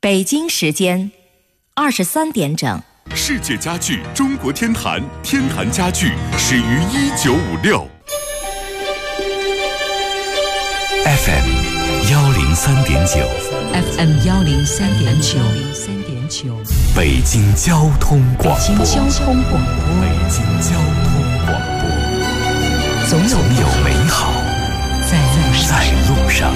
北京时间23点整。 世界家具中国天坛，天坛家具始于1956。FM 103.9 FM 103.9 北京交通广播。 北京交通广播。总有美好在路上。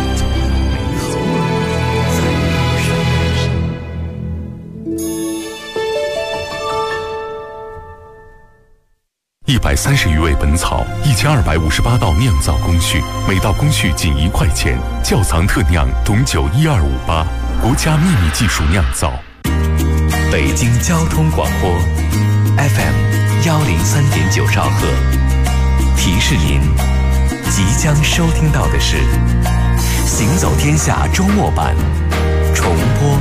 130余味本草，1258道酿造工序，每道工序仅1块钱。窖藏特酿董酒12588，国家秘密技术酿造。 北京交通广播 FM 103.9兆赫，提示您即将收听到的是《行走天下》周末版重播。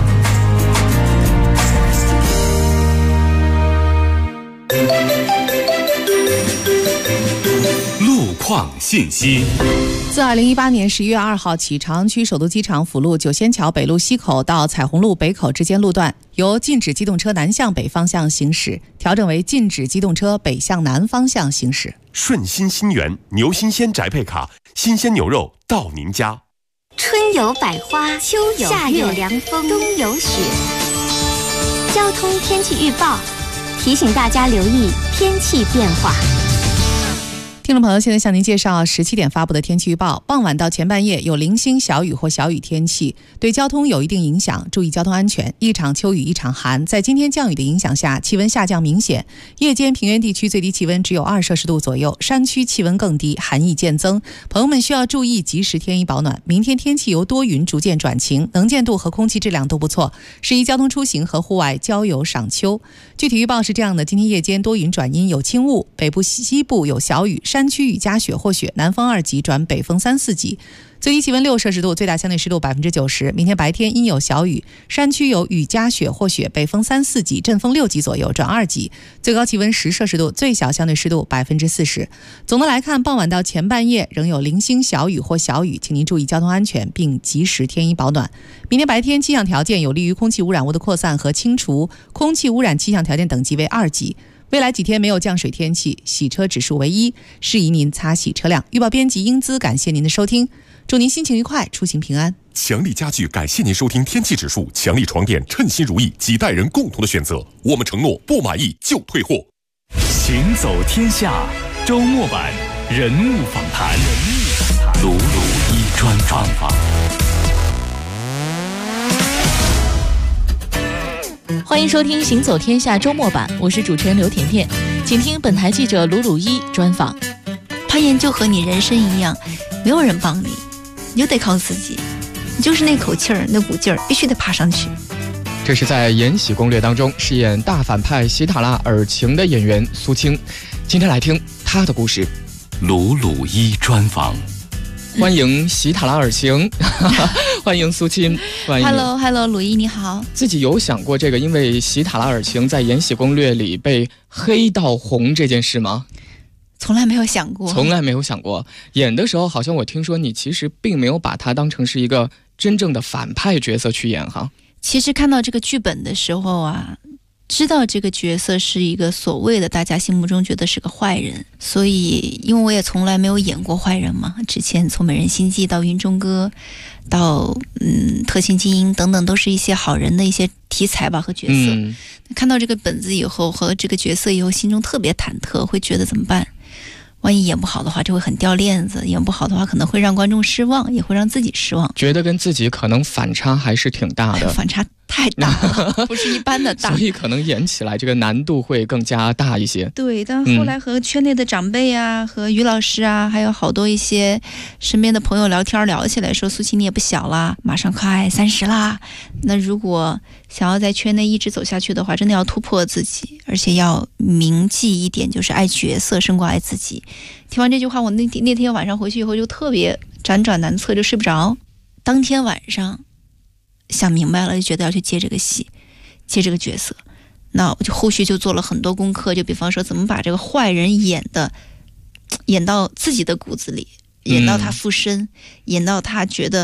路况信息。 自2018年11月2号起，朝阳区首都机场辅路九仙桥北路西口到彩虹路北口之间路段由禁止机动车南向北方向行驶调整为禁止机动车北向南方向行驶。 顺心新源牛新鲜宅配卡，新鲜牛肉到您家。 春有百花，秋有夏有凉风，冬有雪。交通天气预报提醒大家留意天气变化。 听众朋友，现在向您介绍17点发布的天气预报。傍晚到前半夜有零星小雨或小雨天气，对交通有一定影响，注意交通安全。一场秋雨一场寒，在今天降雨的影响下，气温下降明显。夜间平原地区最低气温只有2摄氏度左右，山区气温更低，寒意渐增。朋友们需要注意及时添衣保暖。明天天气由多云逐渐转晴，能见度和空气质量都不错，适宜交通出行和户外郊游赏秋。具体预报是这样的：今天夜间多云转阴，有轻雾，北部西部有小雨，山区雨夹雪或雪，南风2级转北风3、4级，最低气温6摄氏度，最大相对湿度90%。明天白天阴有小雨，山区有雨夹雪或雪，北风3、4级，阵风6级左右转2级，最高气温10摄氏度，最小相对湿度40%。总的来看，傍晚到前半夜仍有零星小雨或小雨，请您注意交通安全，并及时添衣保暖。明天白天气象条件有利于空气污染物的扩散和清除，空气污染气象条件等级为2级。未来几天没有降水天气，洗车指数为1，适宜您擦洗车辆。预报编辑英姿，感谢您的收听，祝您心情愉快，出行平安。 强力家具感谢您收听天气指数，强力床垫称心如意，几代人共同的选择。我们承诺不满意就退货。 行走天下周末版人物访谈，鲁一专访。 欢迎收听《行走天下》周末版，我是主持人刘甜甜，请听本台记者鲁一专访。 攀岩就和你人生一样，没有人帮你，你就得靠自己，你就是那口气儿，那股劲儿，必须得爬上去。 这是在《延禧攻略》当中饰演大反派喜塔拉尔晴的演员苏青，今天来听她的故事。 鲁一专访。 欢迎喜塔拉尔晴欢迎苏青，欢迎。 Hello 鲁一你好。 自己有想过这个因为喜塔拉尔晴在《延禧攻略》里被黑到红这件事吗？ 从来没有想过。 演的时候好像我听说你其实并没有把它当成是一个真正的反派角色去演哈。 其实看到这个剧本的时候啊，知道这个角色是一个所谓的大家心目中觉得是个坏人，所以因为我也从来没有演过坏人嘛，之前从美人心计到云中歌到特勤精英等等，都是一些好人的一些题材吧和角色。看到这个本子以后和这个角色以后，心中特别忐忑，会觉得怎么办？万一演不好的话，就会很掉链子；演不好的话，可能会让观众失望，也会让自己失望。 觉得跟自己可能反差还是挺大的， 反差太大了，不是一般的大， 所以可能演起来这个难度会更加大一些。 对，但后来和圈内的长辈啊，和于老师啊，还有好多一些身边的朋友聊天，聊起来说：“苏青你也不小啦，马上快30啦。那如果想要在圈内一直走下去的话，真的要突破自己，而且要铭记一点，就是爱角色胜过爱自己。”听完这句话，我那天晚上回去以后就特别辗转难测，就睡不着。当天晚上想明白了，就觉得要去接这个戏，接这个角色。那我就后续就做了很多功课，就比方说怎么把这个坏人演到自己的骨子里，演到他附身，演到他觉得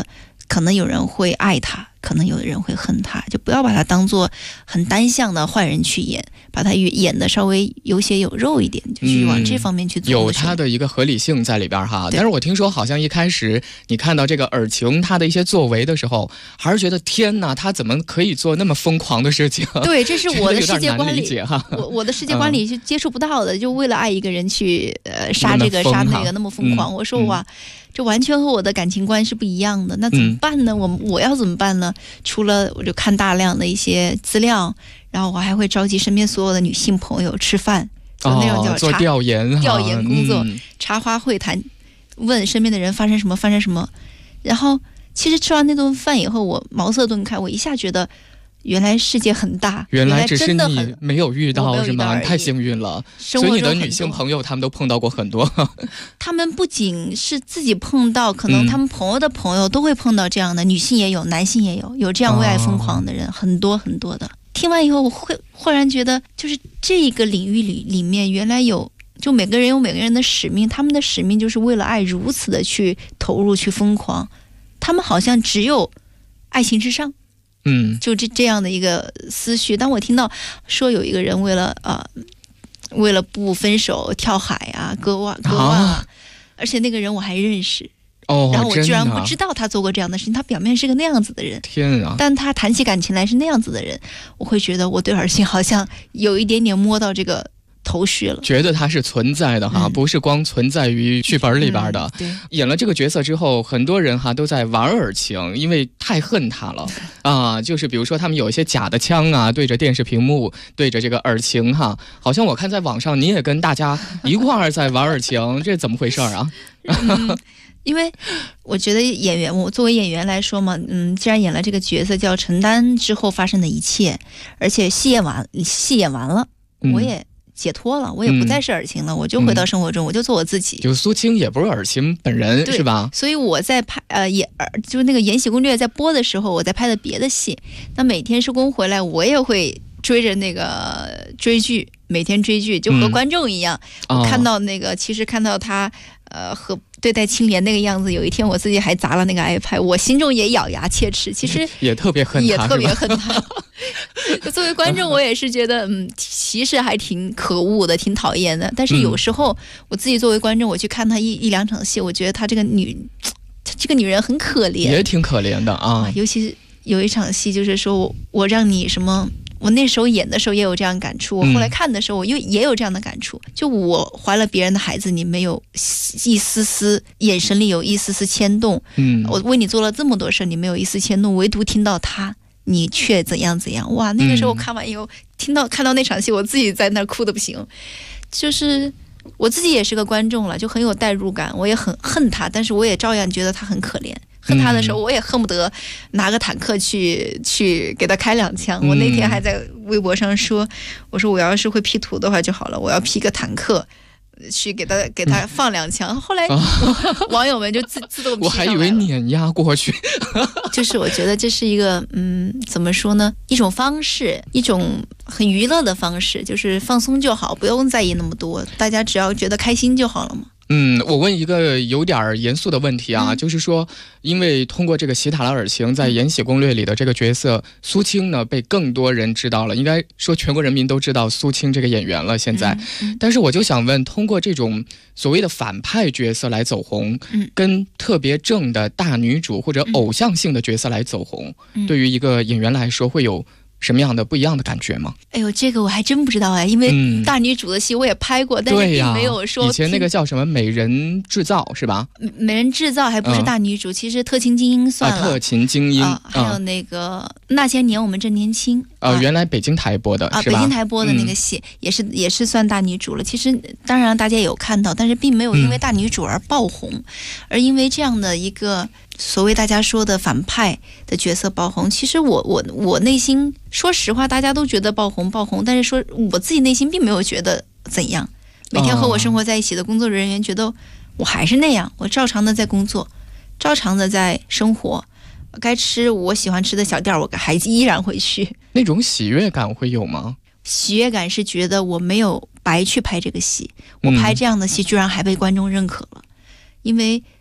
可能有人会爱他，可能有的人会恨他，就不要把他当做很单向的坏人去演，把他演的稍微有血有肉一点，就去往这方面去做， 有他的一个合理性在里边哈。但是我听说好像一开始你看到这个尔晴他的一些作为的时候，还是觉得天哪，他怎么可以做那么疯狂的事情？ 对，这是我的世界观里我的世界观里是接触不到的，就为了爱一个人去杀这个杀那个，那么疯狂。我说哇，这完全和我的感情观是不一样的，那怎么办呢？我要怎么办呢？除了我就看大量的一些资料，然后我还会召集身边所有的女性朋友吃饭，就那种叫做调研工作，茶话会谈，问身边的人发生什么。然后其实吃完那顿饭以后，我茅塞顿开，我一下觉得原来世界很大， 原来只是你没有遇到是吗？太幸运了。所以你的女性朋友他们都碰到过很多。 他们不仅是自己碰到，可能他们朋友的朋友都会碰到这样的，女性也有，男性也有这样为爱疯狂的人，很多很多的。听完以后，我会忽然觉得，就是这个领域里面原来有，就每个人有每个人的使命，他们的使命就是为了爱如此的去投入去疯狂，他们好像只有爱情至上。就这样的一个思绪。当我听到说有一个人为了不分手跳海啊，割腕啊，而且那个人我还认识，然后我居然不知道他做过这样的事情，他表面是个那样子的人， 天啊！ 但他谈起感情来是那样子的人，我会觉得我对尔晴好像有一点点摸到这个头绪了， 觉得它是存在的哈，不是光存在于剧本里边的。 对， 演了这个角色之后，很多人哈都在玩尔晴，因为太恨他了啊。就是比如说他们有一些假的枪啊，对着电视屏幕，对着这个尔晴哈，好像我看在网上你也跟大家一块儿在玩尔晴，这怎么回事啊？ 因为我觉得我作为演员来说嘛，既然演了这个角色，就要承担之后发生的一切，而且戏演完了，我也解脱了，我也不再是尔晴了，我就回到生活中，我就做我自己。 就苏青也不是尔晴本人，是吧？ 所以我在拍就是那个《延禧攻略》在播的时候，我在拍的别的戏。那每天收工回来，我也会追着那个追剧，每天追剧，就和观众一样。我看到那个，其实看到他和对待青莲那个样子，有一天我自己还砸了那个 iPad， 我心中也咬牙切齿。其实也特别恨他。 作为观众，我也是觉得，其实还挺可恶的，挺讨厌的。但是有时候我自己作为观众，我去看他一两场戏，我觉得他这个女人很可怜， 也挺可怜的啊。 尤其是有一场戏，就是说我让你什么。我那时候演的时候也有这样感触，我后来看的时候我也有这样的感触。就我怀了别人的孩子，你没有一丝丝眼神里有一丝丝牵动，我为你做了这么多事，你没有一丝牵动，唯独听到他，你却怎样怎样。哇，那个时候我看完以后，看到那场戏，我自己在那哭得不行。就是我自己也是个观众了，就很有代入感，我也很恨他，但是我也照样觉得他很可怜。恨他的时候，我也恨不得拿个坦克去给他开2枪。我那天还在微博上说，我说我要是会 P 图的话就好了，我要 P 个坦克去给他放2枪。后来网友们就自动 P 上来了。 我还以为碾压过去。 就是我觉得这是一个怎么说呢，一种方式，一种很娱乐的方式，就是放松就好，不用在意那么多，大家只要觉得开心就好了嘛。 我问一个有点严肃的问题啊，就是说，因为通过这个喜塔拉尔晴在《延禧攻略》里的这个角色苏青呢，被更多人知道了，应该说全国人民都知道苏青这个演员了。现在，但是我就想问，通过这种所谓的反派角色来走红，跟特别正的大女主或者偶像性的角色来走红，对于一个演员来说会有什么样的不一样的感觉吗？ 哎呦，这个我还真不知道哎，因为大女主的戏我也拍过，但是并没有说。 以前那个叫什么《美人制造》是吧？ 美人制造还不是大女主，其实特勤精英算了。 特勤精英， 还有那个那些年我们正年轻。 原来北京台播的是吧？ 北京台播的那个戏也是算大女主了。其实当然大家也有看到，但是并没有因为大女主而爆红，而因为这样的一个所谓大家说的反派的角色爆红。其实我内心说实话，大家都觉得爆红，但是说我自己内心并没有觉得怎样。每天和我生活在一起的工作人员觉得我还是那样，我照常的在工作，照常的在生活，该吃我喜欢吃的小店我还依然会去。 那种喜悦感会有吗？ 喜悦感是觉得我没有白去拍这个戏，我拍这样的戏居然还被观众认可了。因为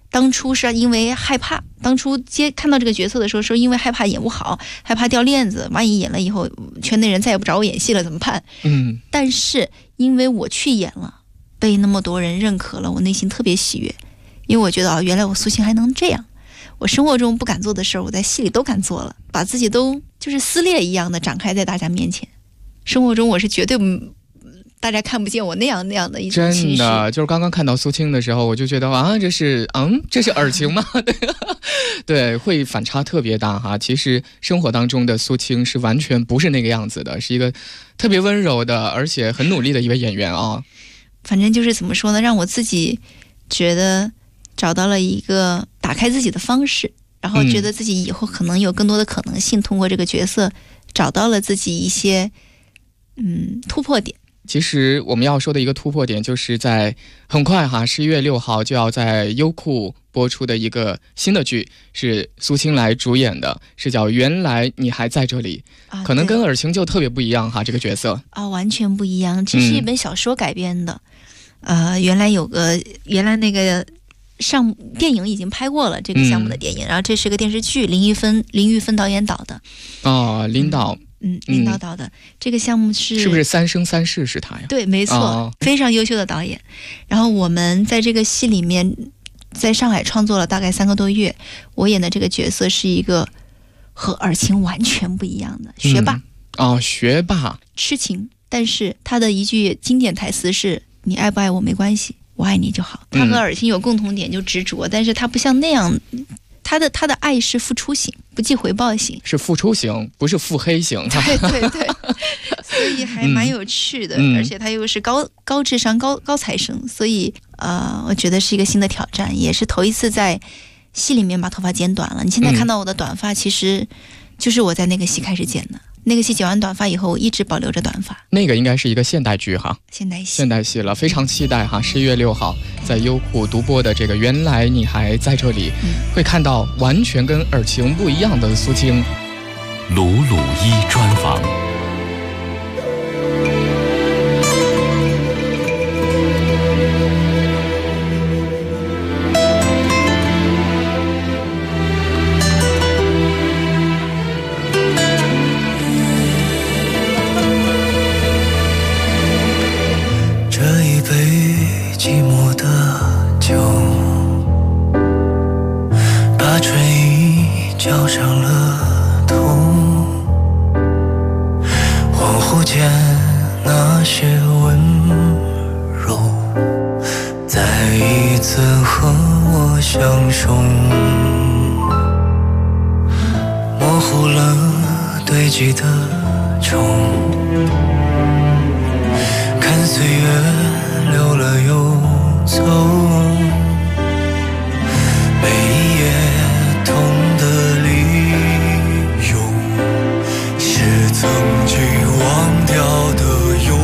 当初是因为害怕，当初看到这个角色的时候，是因为害怕演不好，害怕掉链子，万一演了以后圈内人再也不找我演戏了怎么办？但是因为我去演了，被那么多人认可了，我内心特别喜悦，因为我觉得原来我苏青还能这样，我生活中不敢做的事儿，我在戏里都敢做了，把自己都就是撕裂一样的展开在大家面前。生活中我是绝对大家看不见我那样的一种情绪。 真的，就是刚刚看到苏青的时候，我就觉得这是尔晴吗？对，会反差特别大哈。其实生活当中的苏青是完全不是那个样子的，是一个特别温柔的，而且很努力的一位演员啊。 反正就是怎么说呢，让我自己觉得找到了一个打开自己的方式，然后觉得自己以后可能有更多的可能性，通过这个角色找到了自己一些突破点。 其实我们要说的一个突破点，就是在很快11月6号就要在优酷播出的一个新的剧，是苏青来主演的，是叫《原来你还在这里》，可能跟尔晴就特别不一样哈，这个角色完全不一样，这是一本小说改编的。原来那个电影已经拍过了这个项目的电影，然后这是个电视剧，林玉芬导演导的。 林导。 林导的这个项目是不是《三生三世》是他呀？ 对，没错，非常优秀的导演。然后我们在这个戏里面，在上海创作了大概3个多月。我演的这个角色是一个和尔晴完全不一样的学霸。 学霸， 痴情，但是他的一句经典台词是：“你爱不爱我没关系，我爱你就好。”他和尔晴有共同点，就执着，但是他不像那样。他的爱是付出型，不计回报型， 是付出型，不是腹黑型。 对，所以还蛮有趣的，而且他又是高智商高材生，所以我觉得是一个新的挑战，也是头一次在戏里面把头发剪短了。你现在看到我的短发，其实就是我在那个戏开始剪的。那个戏剪完短发以后，我一直保留着短发。 那个应该是一个现代剧哈， 现代戏了，非常期待哈。11月6号在优酷独播的这个《原来你还在这里》，会看到完全跟尔晴不一样的苏青。 鲁鲁一专访。 寂寞的酒，把醉意浇上了头。恍惚间，那些温柔，再一次和我相守，模糊了堆积的愁，看岁月流了又走，每一夜痛的理由是曾经忘掉的忧。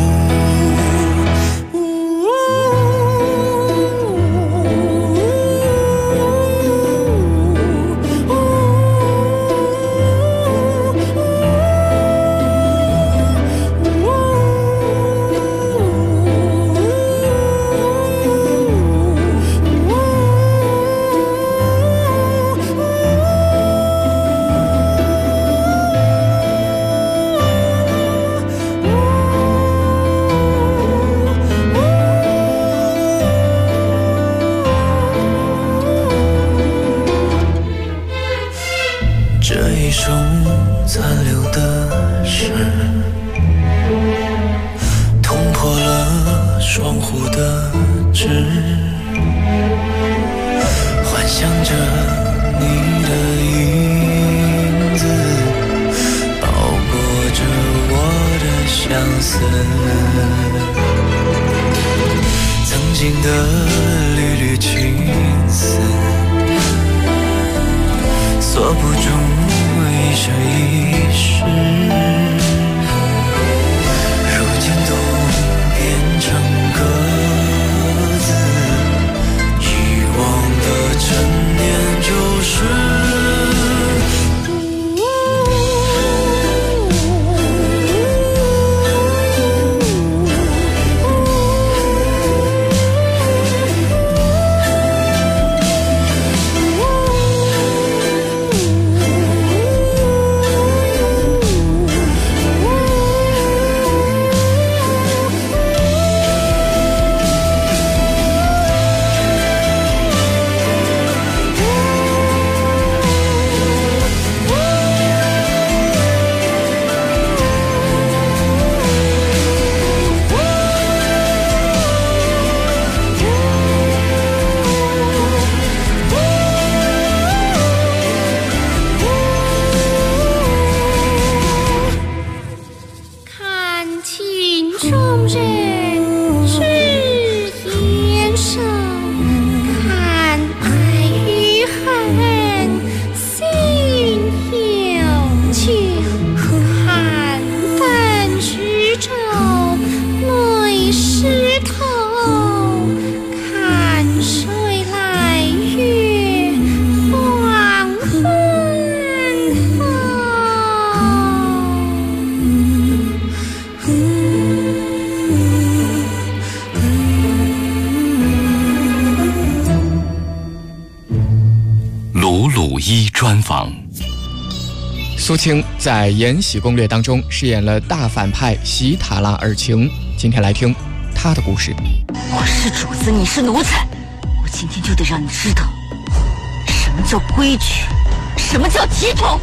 这一生残留的事，捅破了窗户的纸，幻想着你的影子，包裹着我的相思。曾经的缕缕情丝，锁不住一生一世，如今都变成歌词，遗忘的陈年旧事。 鲁鲁一专访。 苏青在《延禧攻略》当中饰演了大反派喜塔拉尔晴，今天来听她的故事。 我是主子，你是奴才，我今天就得让你知道什么叫规矩，什么叫体统。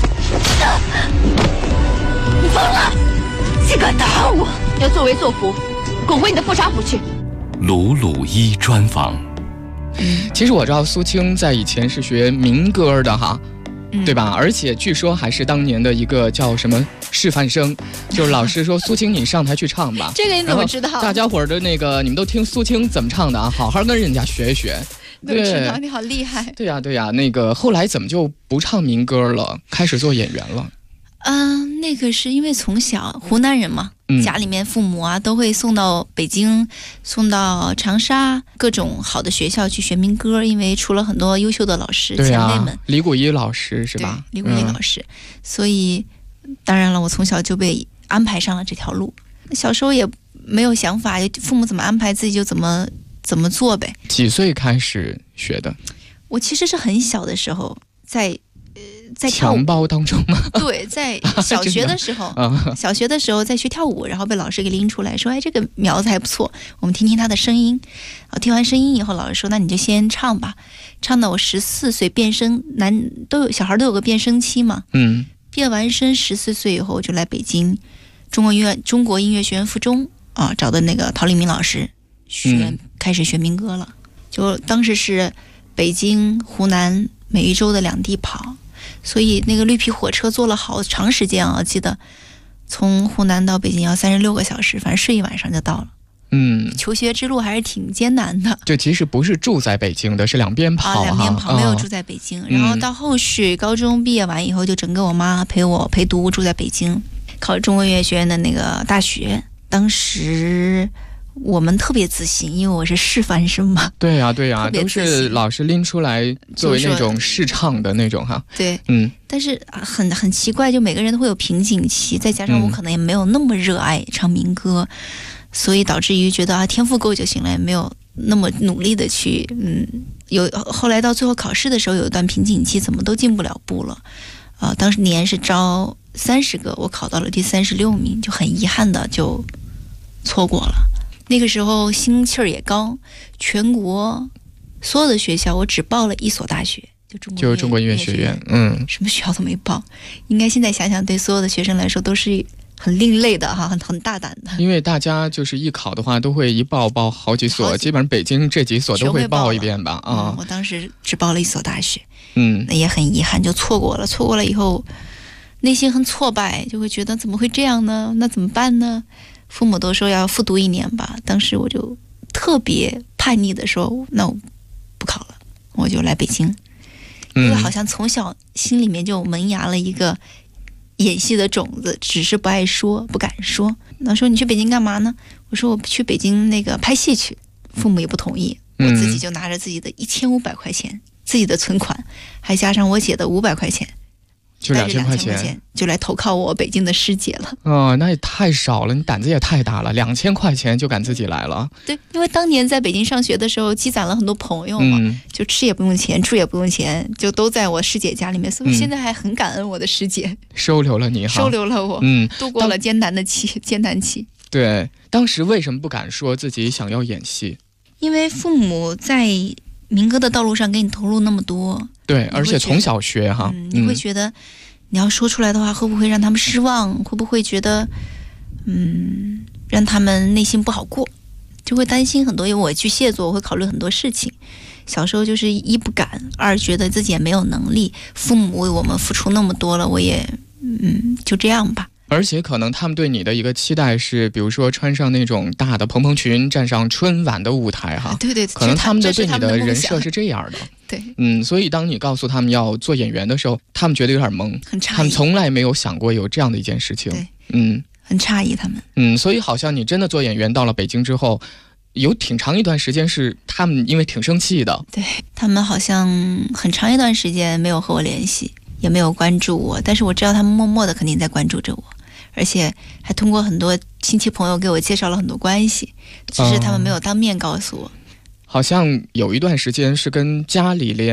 你疯了，竟敢打我！ 要作威作福，滚回你的富察府去。 鲁鲁一专访。 其实我知道苏青在以前是学民歌的哈，对吧？而且据说还是当年的一个叫什么示范生，就是老师说苏青你上台去唱吧。 这个你怎么知道？ 大家伙儿的那个你们都听苏青怎么唱的啊？好好跟人家学一学。 对，知道你好厉害。 对呀对呀，那个后来怎么就不唱民歌了，开始做演员了？ 那个是因为从小湖南人嘛，家里面父母啊都会送到北京，送到长沙各种好的学校去学民歌，因为出了很多优秀的老师、前辈们。 李谷一老师是吧？ 李谷一老师，所以当然了，我从小就被安排上了这条路。小时候也没有想法，父母怎么安排自己就怎么做呗。 几岁开始学的？ 我其实是很小的时候在跳舞襁褓当中吗？ 对，在小学的时候，小学的时候在学跳舞，然后被老师给拎出来说：“哎，这个苗子还不错，我们听听他的声音。”听完声音以后，老师说：“那你就先唱吧。”唱到我14岁变声，小孩都有个变声期嘛。变完声14岁以后，我就来北京中国音乐学院附中找的那个陶立明老师开始学民歌了。就当时是北京、湖南每一周的2地跑。所以那个绿皮火车坐了好长时间啊，记得从湖南到北京要36个小时，反正睡一晚上就到了。求学之路还是挺艰难的。 就其实不是住在北京的，是两边跑两边跑，没有住在北京。然后到后续高中毕业完以后，就整个我妈陪我陪读，住在北京，考中国音乐学院的那个大学。当时我们特别自信，因为我是示范生嘛。 对呀对呀，都是老师拎出来作为那种试唱的那种哈。 对，但是很奇怪，就每个人都会有瓶颈期，再加上我可能也没有那么热爱唱民歌，所以导致于觉得天赋够就行了，也没有那么努力的去后来到最后考试的时候有一段瓶颈期，怎么都进不了步了。当时年是招30个，我考到了第36名，就很遗憾的就错过了。那个时候心气儿也高，全国所有的学校我只报了1所大学，就中国音乐学院。什么学校都没报。应该现在想想，对所有的学生来说都是很另类的哈，很大胆的。 因为大家就是一考的话，都会一报好几所，基本上北京这几所都会报一遍吧。 我当时只报了1所大学，那也很遗憾就错过了。错过了以后，内心很挫败，就会觉得怎么会这样呢？那怎么办呢？父母都说要复读1年吧，当时我就特别叛逆的说，那我不考了，我就来北京。因为好像从小心里面就萌芽了一个演戏的种子，只是不爱说，不敢说。那说你去北京干嘛呢？我说我去北京那个拍戏去，父母也不同意。我自己就拿着自己的1500块钱，自己的存款，还加上我姐的500块钱。 就2000块钱就来投靠我北京的师姐了。 那也太少了，你胆子也太大了，2000块钱就敢自己来了。 对，因为当年在北京上学的时候积攒了很多朋友嘛，就吃也不用钱，住也不用钱，就都在我师姐家里面，所以现在还很感恩我的师姐， 收留了你哈， 收留了我，度过了艰难期。 对，当时为什么不敢说自己想要演戏？ 因为父母在民歌的道路上给你投入那么多。 对，而且从小学哈， 你会觉得你要说出来的话，会不会让他们失望？会不会觉得让他们内心不好过？就会担心很多，因为我巨蟹座，我会考虑很多事情。小时候就是1不敢，2觉得自己也没有能力，父母为我们付出那么多了，我也就这样吧。 而且可能他们对你的一个期待是，比如说穿上那种大的蓬蓬裙，站上春晚的舞台哈。 对， 可能他们对你的人设是这样的。 对， 所以当你告诉他们要做演员的时候，他们觉得有点懵， 很诧异， 他们从来没有想过有这样的一件事情。 对，很诧异他们。 所以好像你真的做演员到了北京之后，有挺长一段时间是他们因为挺生气的。 对，他们好像很长一段时间没有和我联系，也没有关注我，但是我知道他们默默的肯定在关注着我。而且还通过很多亲戚朋友给我介绍了很多关系，只是他们没有当面告诉我。 好像有一段时间是跟家里连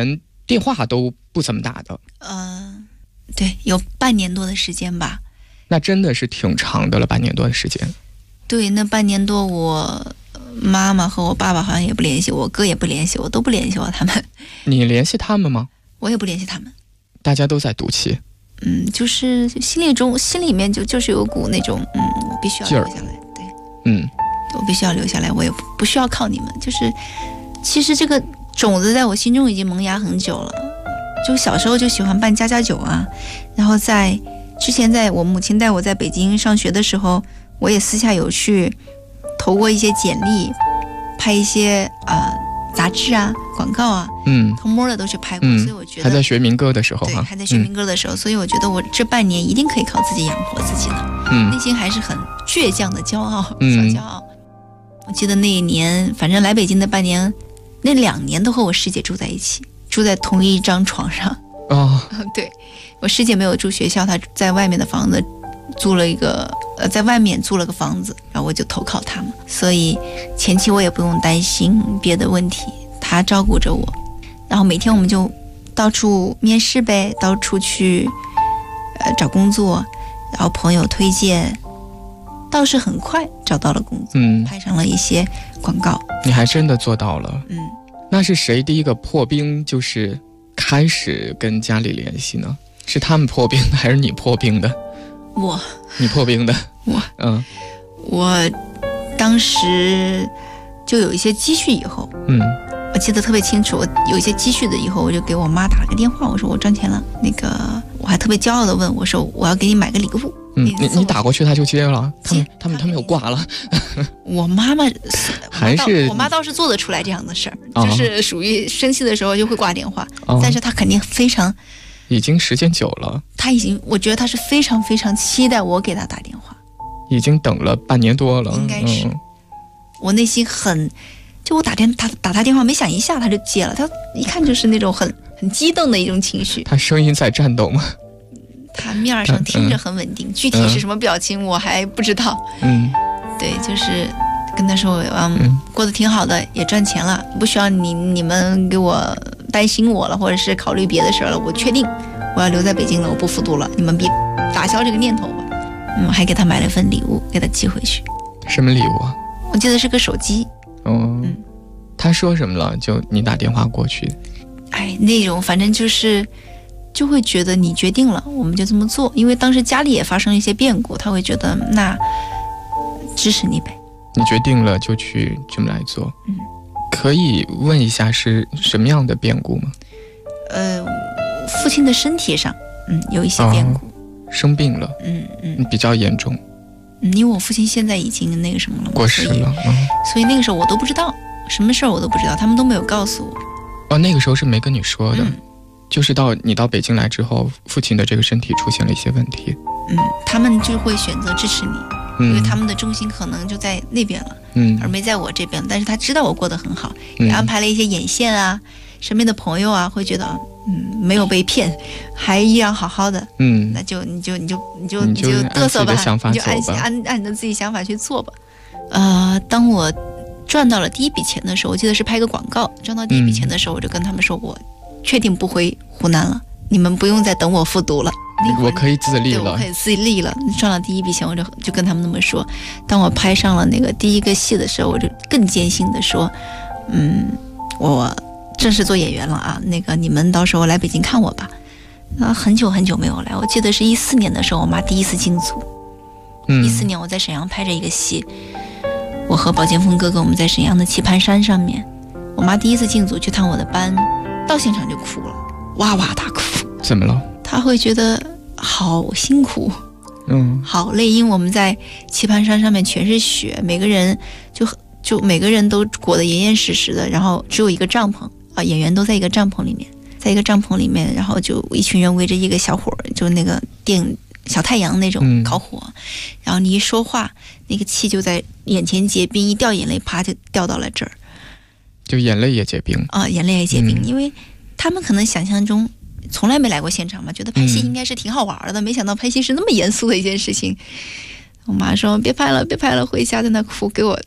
电话都不怎么打的。 对，有半年多的时间吧。 那真的是挺长的了，半年多的时间。 对，那半年多我妈妈和我爸爸好像也不联系我，哥也不联系我，都不联系我他们。 你联系他们吗？ 我也不联系他们。 大家都在赌气。 就是心里面就是有股那种我必须要留下来。对，我必须要留下来，我也不需要靠你们。就是其实这个种子在我心中已经萌芽很久了，就小时候就喜欢办家家酒啊，然后之前在我母亲带我在北京上学的时候，我也私下有去投过一些简历，拍一些杂志啊、广告啊，偷摸的都去拍过，所以我觉得还在学民歌的时候， 对，还在学民歌的时候，所以我觉得我这半年一定可以靠自己养活自己的，内心还是很倔强的骄傲，小骄傲。我记得那一年，反正来北京的半年，那2年都和我师姐住在一起，住在同一张床上。对，我师姐没有住学校，她在外面的房子租了一个在外面租了个房子，然后我就投靠他们，所以前期我也不用担心别的问题，他照顾着我，然后每天我们就到处面试呗，到处去找工作，然后朋友推荐，倒是很快找到了工作，拍上了一些广告。 你还真的做到了。那是谁第一个破冰，就是开始跟家里联系呢？是他们破冰的还是你破冰的？你破冰的。我当时就有一些积蓄以后，我记得特别清楚，我有一些积蓄的以后，我就给我妈打了个电话，我说我赚钱了，那个我还特别骄傲的问我说我要给你买个礼物。你打过去他就接了，他们又挂了。 我妈妈还是我妈倒是做得出来这样的事儿，就是属于生气的时候就会挂电话，但是她肯定非常。 已经时间久了， 我觉得他是非常非常期待我给他打电话， 已经等了半年多了， 应该是。我内心就我打他电话没响一下他就接了，他一看就是那种很激动的一种情绪。 他声音在颤抖吗？ 他面上听着很稳定，具体是什么表情我还不知道。对，就是跟他说过得挺好的，也赚钱了，不需要你们给我担心我了，或者是考虑别的事了，我确定我要留在北京了，我不复读了，你们别打消这个念头吧。还给他买了份礼物给他寄回去。 什么礼物啊？ 我记得是个手机。 他说什么了？就你打电话过去。 那种反正就会觉得你决定了，我们就这么做，因为当时家里也发生了一些变故，他会觉得那支持你呗。 你决定了就去这么来做。可以问一下是什么样的变故吗？ 父亲的身体上有一些变故。 生病了。比较严重。 因为我父亲现在已经那个什么了嘛， 过世了。 所以那个时候我都不知道什么事儿，我都不知道，他们都没有告诉我。 那个时候是没跟你说的。就是你到北京来之后，父亲的这个身体出现了一些问题。 他们就会选择支持你，因为他们的重心可能就在那边了，而没在我这边。但是他知道我过得很好，也安排了一些眼线啊，身边的朋友啊会觉得没有被骗，还依然好好的。那就你就嘚瑟吧，你就按你的自己想法去做吧。当我赚到了第一笔钱的时候，我记得是拍个广告，赚到第一笔钱的时候，我就跟他们说我确定不回湖南了，你们不用再等我复读了， 我可以自立了。 对，我可以自立了。赚了第一笔钱，我就跟他们那么说。当我拍上了那个第一个戏的时候，我就更坚信的说，我正式做演员了啊！那个你们到时候来北京看我吧。很久很久没有来，我记得是14年的时候，我妈第一次进组。14年我在沈阳拍着一个戏，我和宝剑锋哥哥我们在沈阳的棋盘山上面，我妈第一次进组去探我的班，到现场就哭了，哇哇大哭。 怎么了？ 她会觉得好辛苦，好累，因为我们在棋盘山上面全是雪，每个人就每个人都裹得严严实实的，然后只有一个帐篷啊，演员都在一个帐篷里面，然后就一群人围着一个小火，就那个电小太阳那种烤火，然后你一说话，那个气就在眼前结冰，一掉眼泪啪就掉到了这儿， 就眼泪也结冰啊，眼泪也结冰，因为他们可能想象中从来没来过现场嘛，觉得拍戏应该是挺好玩的，没想到拍戏是那么严肃的一件事情。我妈说别拍了，回家在那哭，给我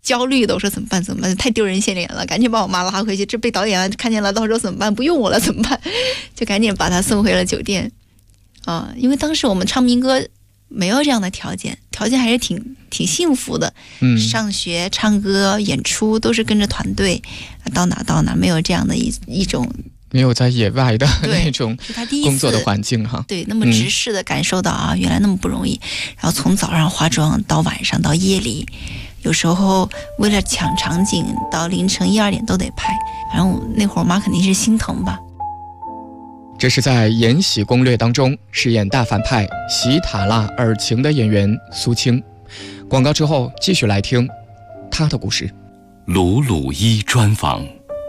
焦虑的，我说怎么办？太丢人现眼了，赶紧把我妈拉回去，这被导演看见了，到时候怎么办？不用我了怎么办？就赶紧把她送回了酒店。因为当时我们唱民歌没有这样的条件还是挺幸福的。上学、唱歌、演出都是跟着团队，到哪没有这样的一种。 没有在野外的那种工作的环境哈， 对，那么直视的感受到原来那么不容易。然后从早上化妆到晚上到夜里，有时候为了抢场景，到凌晨1、2点都得拍。反正那会儿我妈肯定是心疼吧。 这是在《延禧攻略》当中饰演大反派喜塔拉尔晴的演员苏青。广告之后继续来听她的故事。 鲁鲁一专访。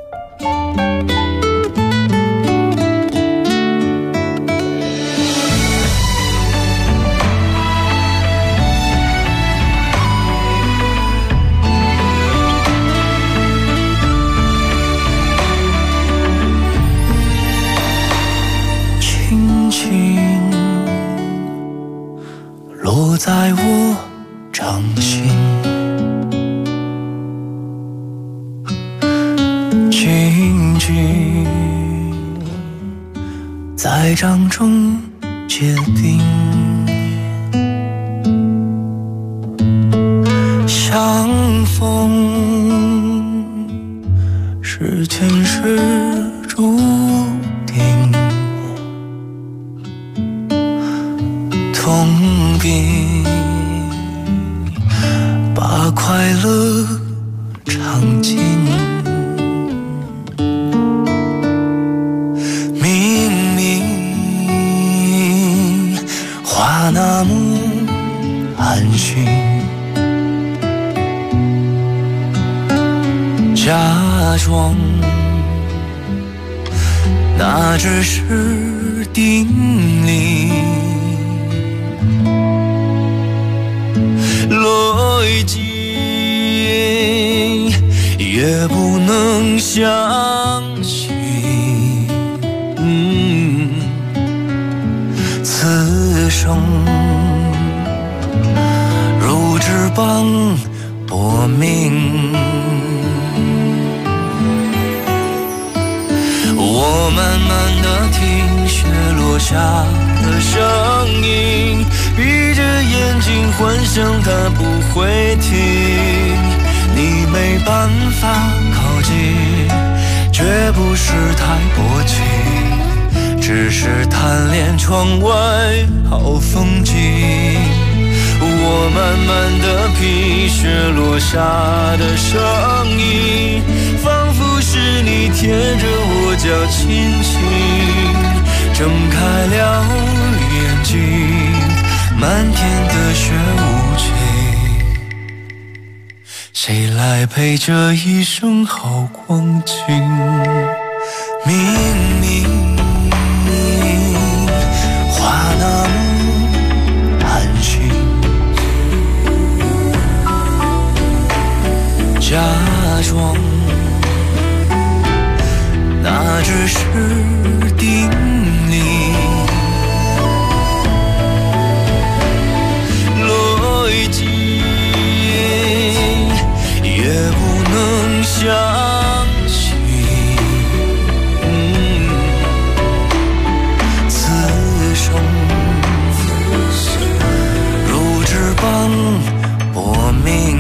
落在我掌心，静静在掌中结冰，相逢是前世注定，痛并把快乐尝尽，明明话那么安心，假装那只是定理，逻辑也不能相信，此生如纸般薄命。我慢慢地听雪落下的声音，闭着眼睛幻想它不会停，你没办法靠近，绝不是太薄情，只是贪恋窗外好风景。我慢慢地品雪落下的声音，仿佛是你贴着我脚轻轻睁开了眼睛，漫天的雪无情，谁来陪这一生好光景？明明话那么安心，假装那只是定理，逻辑也不能相信，此生如纸般薄命。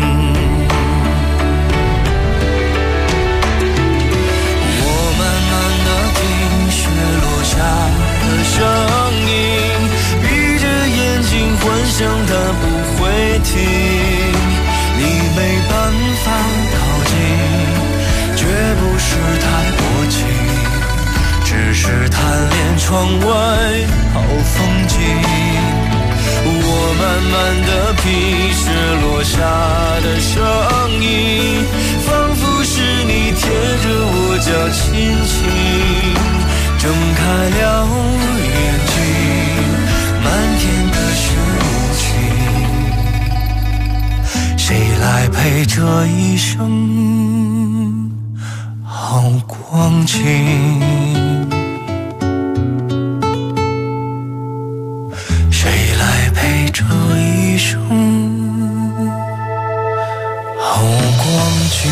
声音，闭着眼睛幻想它不会停，你没办法靠近，绝不是太薄情，只是贪恋窗外好风景。我慢慢地品雪落下的声音，仿佛是你贴着我脚轻轻睁开了眼睛，漫天的雪无情，谁来陪这一生好光景？谁来陪这一生好光景？ 去。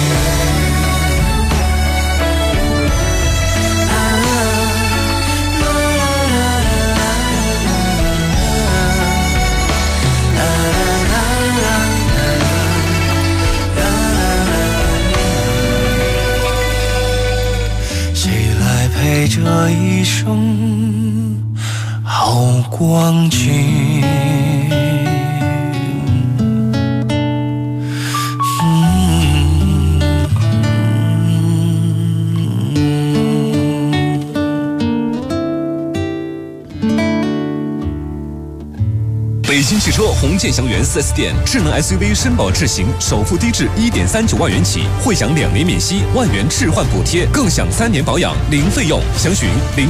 谁来陪这一生好光景？ 北京汽车红箭祥源 4S 店智能 SUV 绅宝智行，首付低至1.39万元起，会享2年免息，1万元置换补贴，更享3年保养零费用。详询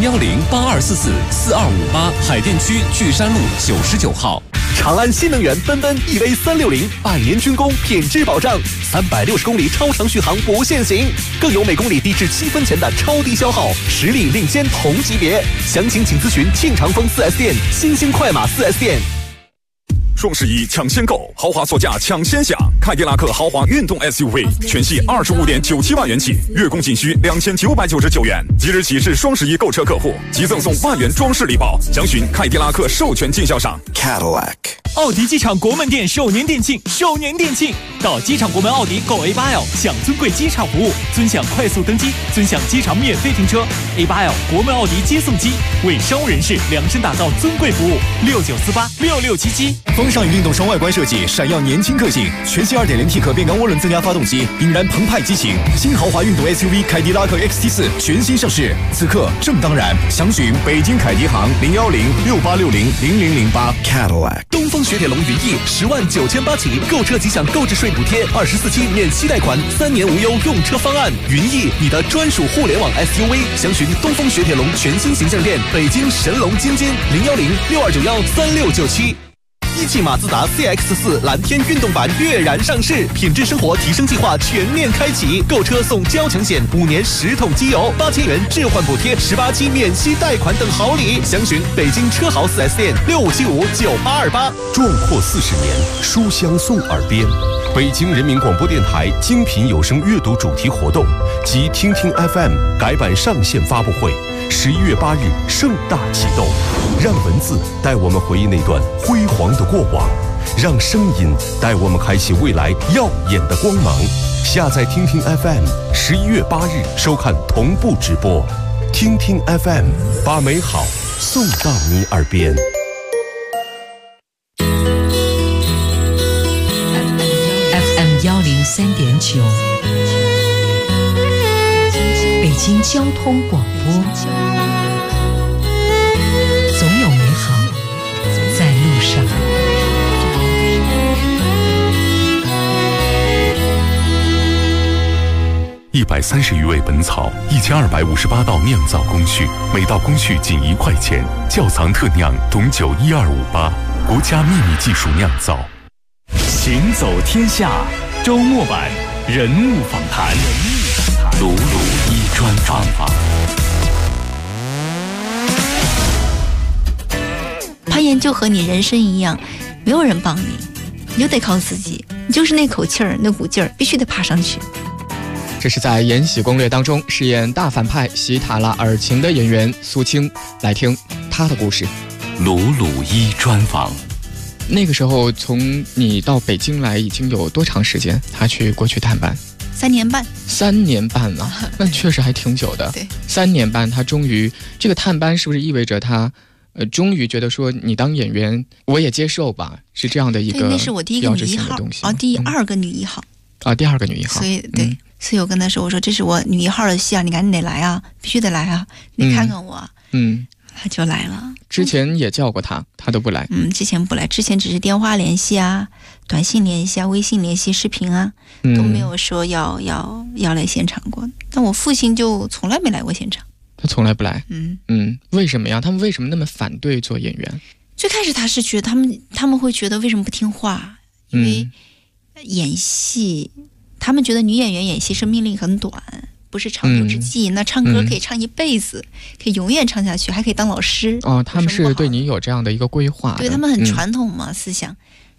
010-8244-4258，海淀区巨山路99号。 长安新能源奔奔 EV360，100年军工品质保障，360公里超长续航不限行，更有每公里低至7分钱的超低消耗，实力领先同级别。详情请咨询庆长丰 4S 店、新兴快马 4S 店。 双11抢先购，豪华座驾抢先享，凯迪拉克豪华运动 SUV 全系25.97万元起，月供仅需2999元。即日起至双11购车客户即赠送1万元装饰礼包，详询凯迪拉克授权经销商 Cadillac。 奥迪机场国门店首年店庆，到机场国门奥迪购 A8L， 享尊贵机场服务，尊享快速登机，尊享机场免费停车。A8L 国门奥迪接送机，为商务人士量身打造尊贵服务，69486677。 风尚运动双外观设计，闪耀年轻个性。全系 2.0T 可变缸涡轮增压发动机，引燃澎湃激情。新豪华运动 SUV 凯迪拉克 XT4 全新上市，此刻正当然。详询北京凯迪行01068600008。 Cadillac。东风雪铁龙云逸10.98万起，购车即享购置税补贴，24期免息贷款，3年无忧用车方案。云逸，你的专属互联网 SUV。详询东风雪铁龙全新形象店，北京神龙津津01062913697。一汽马自达 CX-4 蓝天运动版跃然上市，品质生活提升计划全面开启，购车送交强险，5年10桶机油，8000元置换补贴，18期免息贷款等好礼。详询北京车豪 4S 店65759828。 壮阔40年，书香送耳边。北京人民广播电台精品有声阅读主题活动及听听 FM 改版上线发布会，11月8日盛大启动。让文字带我们回忆那段辉煌的过往，让声音带我们开启未来耀眼的光芒。下载听听 FM，11月8日收看同步直播。听听 FM， 把美好送到你耳边。 103.9，北京交通广播，总有美好在路上。 130余味本草，1258道酿造工序，每道工序仅1块钱。窖藏特酿董酒12588，国家秘密技术酿造。 行走天下周末版人物访谈， 鲁鲁一专访。 攀岩就和你人生一样，没有人帮你，你就得靠自己，你就是那口气儿，那股劲儿，必须得爬上去。 这是在《延禧攻略》当中饰演大反派喜塔拉尔晴的演员苏青，来听她的故事。 鲁鲁一专访。 那个时候从你到北京来已经有多长时间？他去过去探班 3年半。 3年半了，那确实还挺久的。 对 ，3年半，他终于这个探班是不是意味着他，终于觉得说你当演员我也接受吧？是这样的一个那是我第一个女一号第2个女一号第2个女一号。 所以对，所以我跟他说，我说这是我女一号的戏啊，你赶紧得来啊，必须得来啊，你看看我。他就来了。 之前也叫过他，他都不来。 之前不来，之前只是电话联系啊，短信联系啊，微信联系，视频啊，都没有说要来现场过。但我父亲就从来没来过现场。 他从来不来。为什么呀？他们为什么那么反对做演员？ 最开始他是觉得他们会觉得为什么不听话？因为演戏，他们觉得女演员演戏生命力很短。不是长久之计，那唱歌可以唱一辈子，可以永远唱下去，还可以当老师。 他们是对你有这样的一个规划的。 对，他们很传统嘛，思想。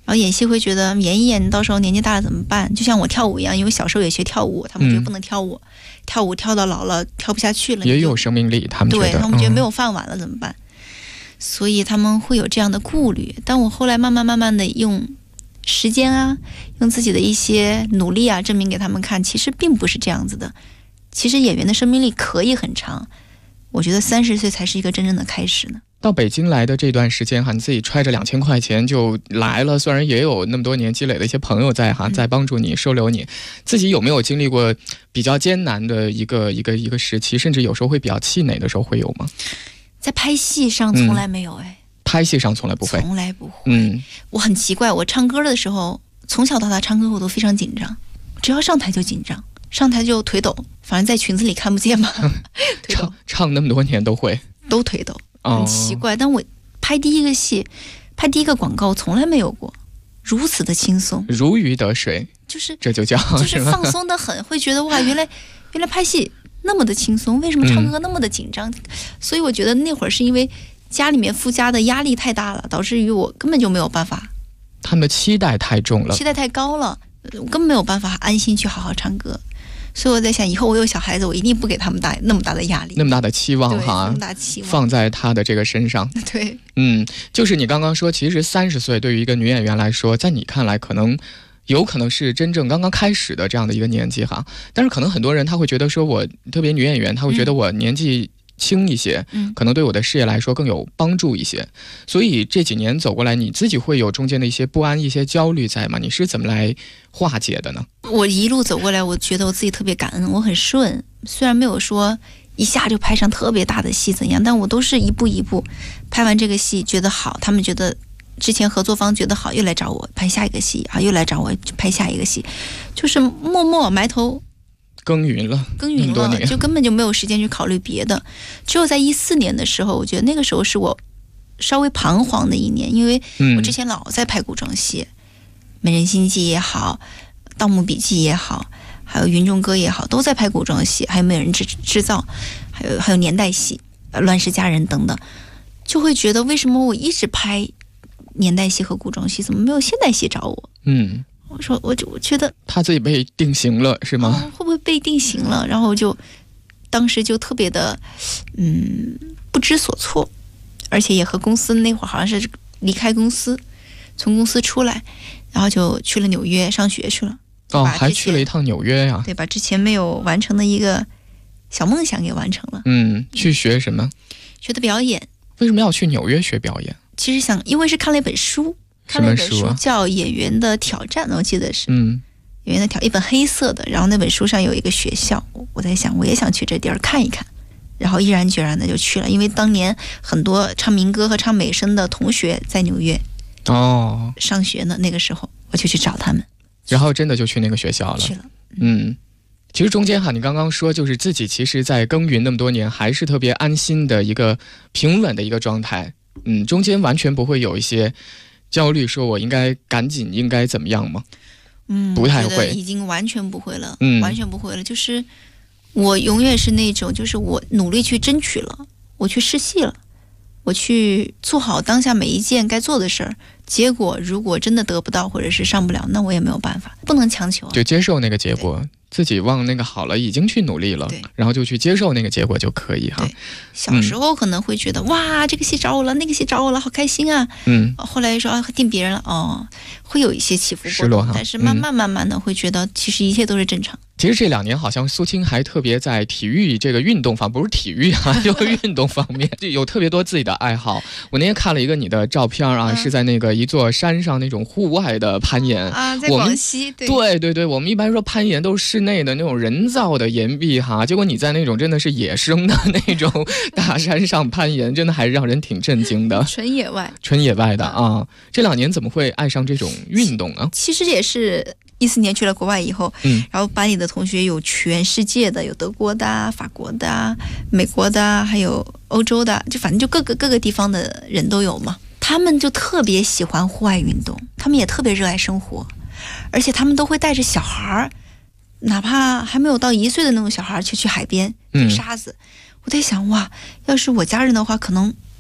然后演戏会觉得演一演，到时候年纪大了怎么办？就像我跳舞一样，因为小时候也学跳舞，他们觉得不能跳舞，跳舞跳到老了跳不下去了， 也有生命力，他们觉得对他们觉得没有饭碗了怎么办？所以他们会有这样的顾虑。但我后来慢慢的用时间啊，用自己的一些努力啊，证明给他们看，其实并不是这样子的。其实演员的生命力可以很长，我觉得30岁才是一个真正的开始呢。 到北京来的这段时间哈，你自己揣着2000块钱就来了，虽然也有那么多年积累的一些朋友在哈，在帮助你收留你，自己有没有经历过比较艰难的一个时期，甚至有时候会比较气馁的时候会有吗？ 在拍戏上从来没有拍戏上从来不会， 从来不会。我很奇怪，我唱歌的时候，从小到大唱歌我都非常紧张，只要上台就紧张，上台就腿抖，反正在裙子里看不见嘛。 唱那么多年都会， 都腿抖，很奇怪。但我拍第一个戏，拍第一个广告，从来没有过如此的轻松， 如鱼得水， 就是这就叫就是放松的很，会觉得哇，原来拍戏那么的轻松，为什么唱歌那么的紧张？所以我觉得那会儿是因为家里面附加的压力太大了，导致于我根本就没有办法。 他们的期待太重了， 期待太高了，我根本没有办法安心去好好唱歌。所以我在想，以后我有小孩子，我一定不给他们那么大的压力， 那么大的期望哈， 那么大期望放在他的这个身上。 对， 就是你刚刚说，其实30岁对于一个女演员来说，在你看来有可能是真正刚刚开始的这样的一个年纪哈。但是可能很多人他会觉得说，我特别女演员，他会觉得我年纪轻一些，可能对我的事业来说更有帮助一些。所以这几年走过来，你自己会有中间的一些不安、一些焦虑在吗？你是怎么来化解的呢？ 我一路走过来，我觉得我自己特别感恩，我很顺。虽然没有说一下就拍上特别大的戏怎样，但我都是一步一步拍完这个戏觉得好，他们觉得之前合作方觉得好，又来找我拍下一个戏啊，又来找我拍下一个戏，就是默默埋头耕耘了， 就根本就没有时间去考虑别的。只有在14年的时候，我觉得那个时候是我稍微彷徨的一年，因为我之前老在拍古装戏，美人心计也好，盗墓笔记也好，还有云中歌也好，都在拍古装戏，还有美人制造，还有年代戏，乱世佳人等等，就会觉得为什么我一直拍年代戏和古装戏，怎么没有现代戏找我？我说我觉得他自己被定型了是吗？ 会不会被定型了？然后当时就特别的不知所措，而且也和公司那会儿好像是离开公司，从公司出来，然后就去了纽约上学去了。 还去了一趟纽约呀？ 对，把之前没有完成的一个小梦想给完成了。 去学什么？ 学的表演。 为什么要去纽约学表演？ 其实因为是看了一本书。看了一本书叫《演员的挑战》，我记得是演员的一本黑色的，然后那本书上有一个学校，我在想我也想去这地儿看一看，然后毅然决然的就去了，因为当年很多唱民歌和唱美声的同学在纽约上学呢，那个时候我就去找他们， 然后真的就去那个学校了。 去了。 其实中间哈，你刚刚说就是自己其实在耕耘那么多年，还是特别安心的一个平稳的一个状态，中间完全不会有一些焦虑，说我应该怎么样吗？不太会， 已经完全不会了，完全不会了。就是我永远是那种，就是我努力去争取了，我去试戏了，我去做好当下每一件该做的事儿。结果如果真的得不到或者是上不了，那我也没有办法，不能强求， 就接受那个结果。自己往那个好了，已经去努力了，然后就去接受那个结果就可以哈。 小时候可能会觉得哇，这个戏找我了，那个戏找我了，好开心啊。后来说定别人了，会有一些起伏波动，但是慢慢的会觉得其实一切都是正常。 其实这2年好像苏青还特别在体育这个运动方，不是体育啊，就运动方面有特别多自己的爱好。我那天看了一个你的照片啊，是在那个一座山上那种户外的攀岩啊，在广西。 对，我们一般说攀岩都是室内的那种人造的岩壁哈，结果你在那种真的是野生的那种大山上攀岩，真的还让人挺震惊的。 纯野外的啊！这2年怎么会爱上这种运动呢？ 其实也是14年去了国外以后，然后班里的同学有全世界的，有德国的、法国的、美国的，还有欧洲的，就反正就各个地方的人都有嘛。他们就特别喜欢户外运动，他们也特别热爱生活，而且他们都会带着小孩，哪怕还没有到1岁的那种小孩去海边捡沙子。我在想哇，要是我家人的话，可能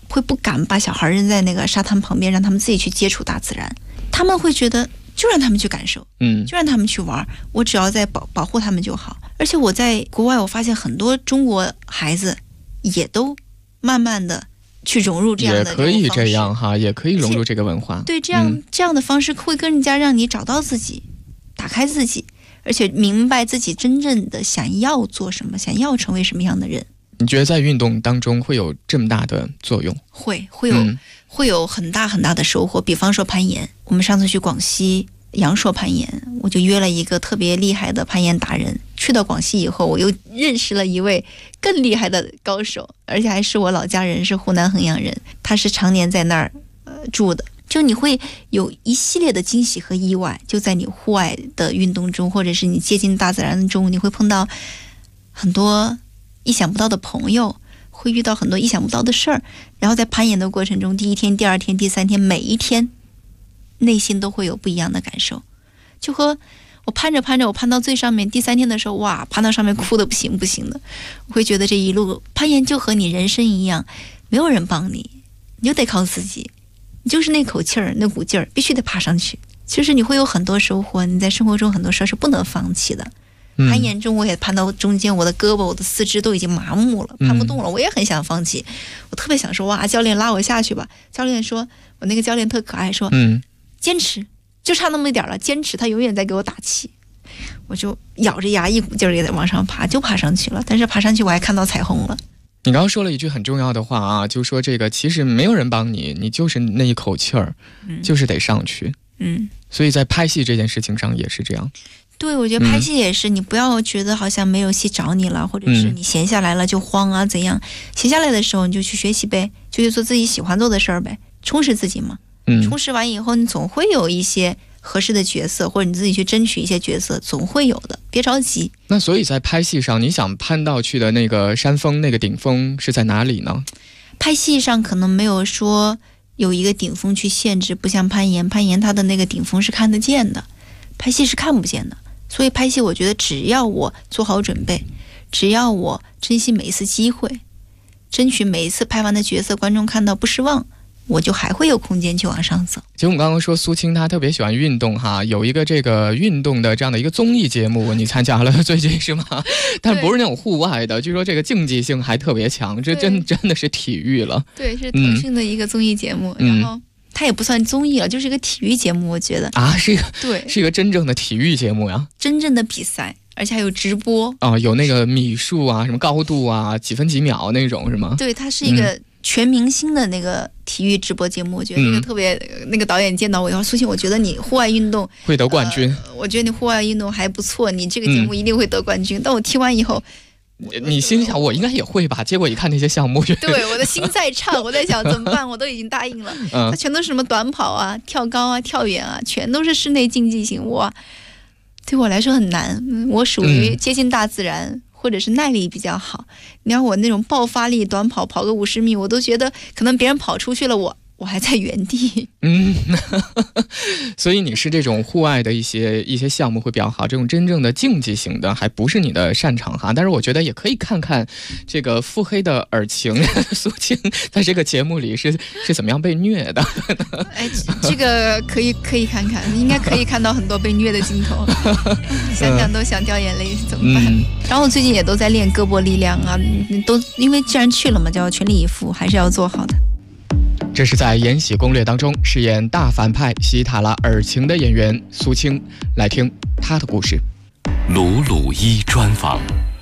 会不敢把小孩扔在那个沙滩旁边，让他们自己去接触大自然。他们会觉得就让他们去感受，就让他们去玩，我只要在保护他们就好。而且我在国外，我发现很多中国孩子也都慢慢的去融入这样的也可以这样哈，也可以融入这个文化。 对，这样的方式会更加让你找到自己，打开自己，而且明白自己真正的想要做什么，想要成为什么样的人。 你觉得在运动当中会有这么大的作用？ 会有很大很大的收获。比方说攀岩，我们上次去广西阳朔攀岩，我就约了一个特别厉害的攀岩达人。去到广西以后，我又认识了一位更厉害的高手，而且还是我老家人，是湖南衡阳人，他是常年在那儿住的。就你会有一系列的惊喜和意外，就在你户外的运动中，或者是你接近大自然中，你会碰到很多意想不到的朋友，会遇到很多意想不到的事儿。然后在攀岩的过程中，第一天、第二天、第三天，每一天内心都会有不一样的感受。就和我攀着攀着，我攀到最上面，第3天的时候，哇，攀到上面哭得不行不行的。我会觉得这一路攀岩就和你人生一样，没有人帮你，你就得靠自己，你就是那口气儿，那股劲儿，必须得爬上去。其实你会有很多收获，你在生活中很多事儿是不能放弃的。攀岩中我也攀到中间，我的胳膊我的四肢都已经麻木了，攀不动了，我也很想放弃。我特别想说，哇，教练拉我下去吧。教练说，我那个教练特可爱，说坚持，就差那么一点了，坚持，他永远在给我打气。我就咬着牙一股劲儿也得往上爬，就爬上去了。但是爬上去我还看到彩虹了。 你刚刚说了一句很重要的话啊，就说这个其实没有人帮你，你就是那一口气儿，就是得上去。所以在拍戏这件事情上也是这样。 对，我觉得拍戏也是，你不要觉得好像没有戏找你了，或者是你闲下来了就慌啊怎样。闲下来的时候你就去学习呗，就去做自己喜欢做的事儿呗，充实自己嘛。充实完以后，你总会有一些合适的角色，或者你自己去争取一些角色，总会有的，别着急。 那所以在拍戏上，你想攀到去的那个山峰，那个顶峰是在哪里呢？ 拍戏上可能没有说有一个顶峰去限制，不像攀岩，攀岩它的那个顶峰是看得见的，拍戏是看不见的。所以拍戏我觉得只要我做好准备，只要我珍惜每一次机会，争取每一次拍完的角色观众看到不失望，我就还会有空间去往上走。 其实我们刚刚说苏青她特别喜欢运动哈，有一个这个运动的这样的一个综艺节目你参加了最近是吗？但不是那种户外的，据说这个竞技性还特别强，这真的是体育了。 对，是腾讯的一个综艺节目，然后它也不算综艺了，就是一个体育节目，我觉得啊，是一个对， 是一个真正的体育节目呀， 真正的比赛，而且还有直播啊，有那个米数啊，什么高度啊，几分几秒那种是吗？ 对，它是一个全明星的那个体育直播节目，我觉得那个特别，那个导演见到我以后，苏青，我觉得你户外运动会得冠军， 我觉得你户外运动还不错，你这个节目一定会得冠军。但我听完以后。 你心想我应该也会吧，结果一看那些项目， 对，我的心在颤，我在想怎么办，我都已经答应了。它全都是什么短跑啊、跳高啊、跳远啊，全都是室内竞技型，哇，对我来说很难。我属于接近大自然，或者是耐力比较好。你让我那种爆发力短跑，跑个50米，我都觉得可能别人跑出去了，我还在原地。 所以你是这种户外的一些项目会比较好，这种真正的竞技型的还不是你的擅长哈。但是我觉得也可以看看这个腹黑的尔晴苏青在这个节目里是怎么样被虐的。 哎，这个可以看看，应该可以看到很多被虐的镜头，想想都想掉眼泪，怎么办？然后我最近也都在练胳膊力量啊，都因为既然去了嘛，就要全力以赴，还是要做好的。 这是在《延禧攻略》当中饰演大反派西塔拉尔晴的演员苏青，来听她的故事。 鲁鲁一专访。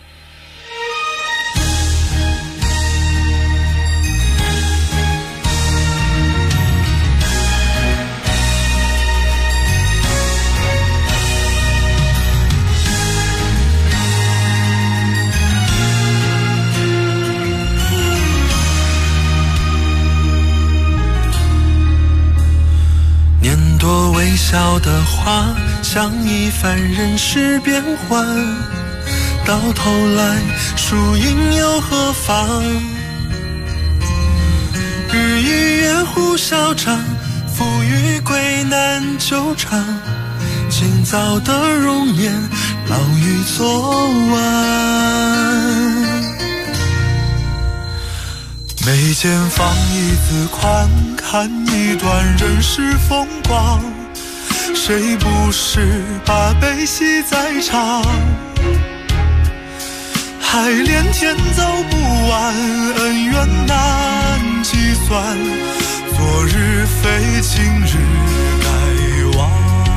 多微笑的花，像一番人世变幻，到头来输赢又何妨？日与月互消长，富与贵难久长，今早的容颜，老于昨晚。 眉间放一字宽，看一段人世风光。谁不是把悲喜在尝？海连天走不完，恩怨难计算。昨日非今日该忘。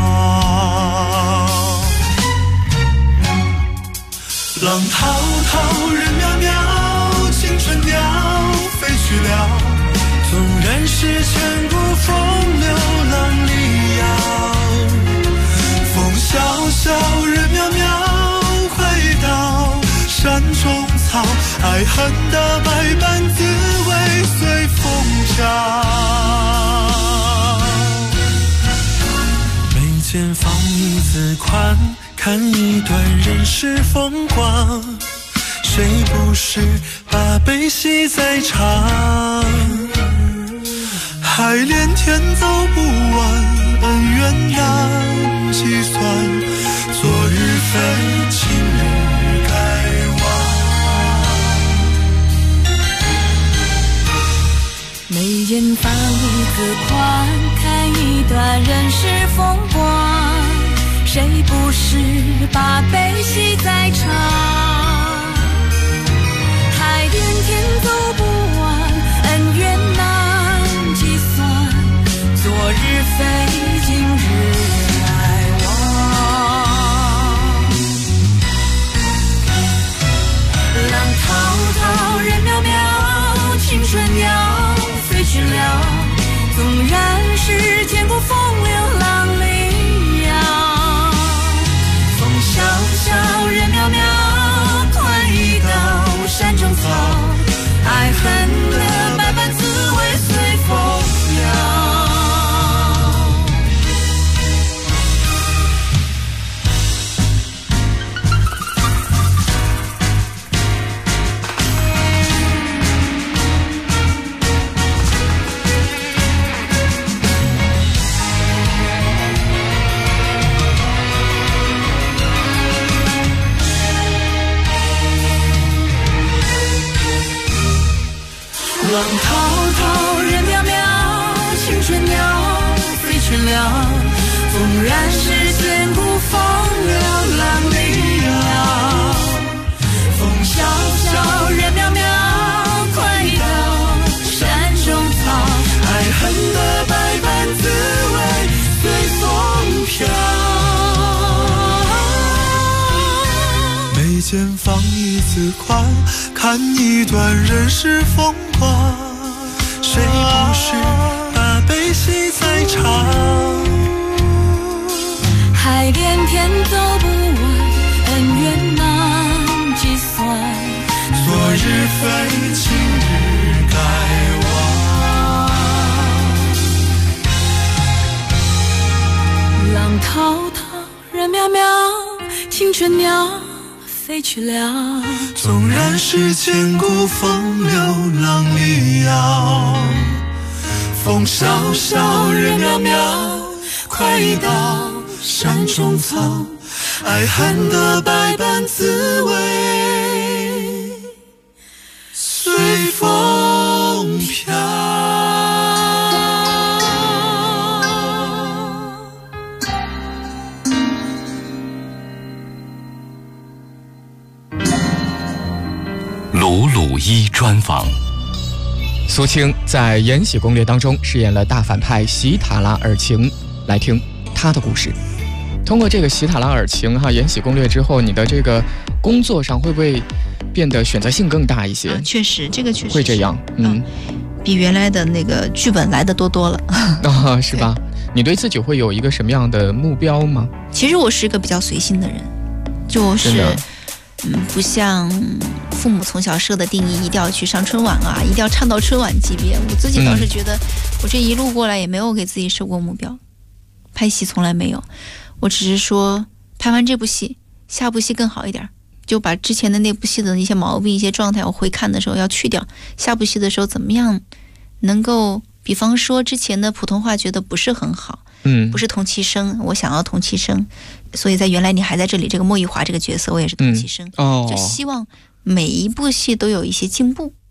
浪滔滔，人渺渺，青春鸟飞去了。纵然是千古风流浪里遥。风萧萧，人渺渺，快到山中草。爱恨的百般滋味随风飘。眉间放一字宽，看一段人世风光。谁不是把悲喜在尝？海连天走不完，恩怨难计算。昨日非今日该忘。 眉间放一字宽，看一段人世风光。谁不是把悲喜在尝？海连天走不完，恩怨难计算。昨日非今日该忘。浪滔滔，人渺渺，青春鸟飞去了。纵然是千古风流浪里遥。风萧萧，人渺渺，快到山中草。爱恨的百般滋味随风飘。浪滔滔，人渺渺，青春鸟飞去了。纵然是千古风流浪里遥。风萧萧，人渺渺，快到山中草。爱恨的百般滋味随风飘。 眉间放一字宽，看一段人世风光。谁不是把悲喜在尝？ 海连天走不完，恩怨难计算。 昨日非今日该忘。 浪滔滔，人渺渺，青春鸟飞去了。 纵然是千古风流浪里遥。风萧萧，人渺渺，快到山中草。爱恨的百般滋味随风飘。 鲁鲁一专访。 苏青在《延禧攻略》当中饰演了大反派喜塔拉尔晴，来听她的故事。通过这个喜塔拉尔晴《延禧攻略》之后，你的这个工作上会不会变得选择性更大一些？ 确实，这个确实会这样， 比原来的那个剧本来的多了。 是吧？你对自己会有一个什么样的目标吗？ 其实我是一个比较随心的人，就是不像父母从小设的定义，一定要去上春晚啊，一定要唱到春晚级别。我自己倒是觉得，我这一路过来也没有给自己设过目标，拍戏从来没有。我只是说，拍完这部戏，下部戏更好一点，就把之前的那部戏的一些毛病、一些状态，我回看的时候要去掉。下部戏的时候怎么样能够，比方说之前的普通话觉得不是很好，不是同期声，我想要同期声，所以在原来你还在这里这个莫玉华这个角色，我也是同期声，就希望每一部戏都有一些进步。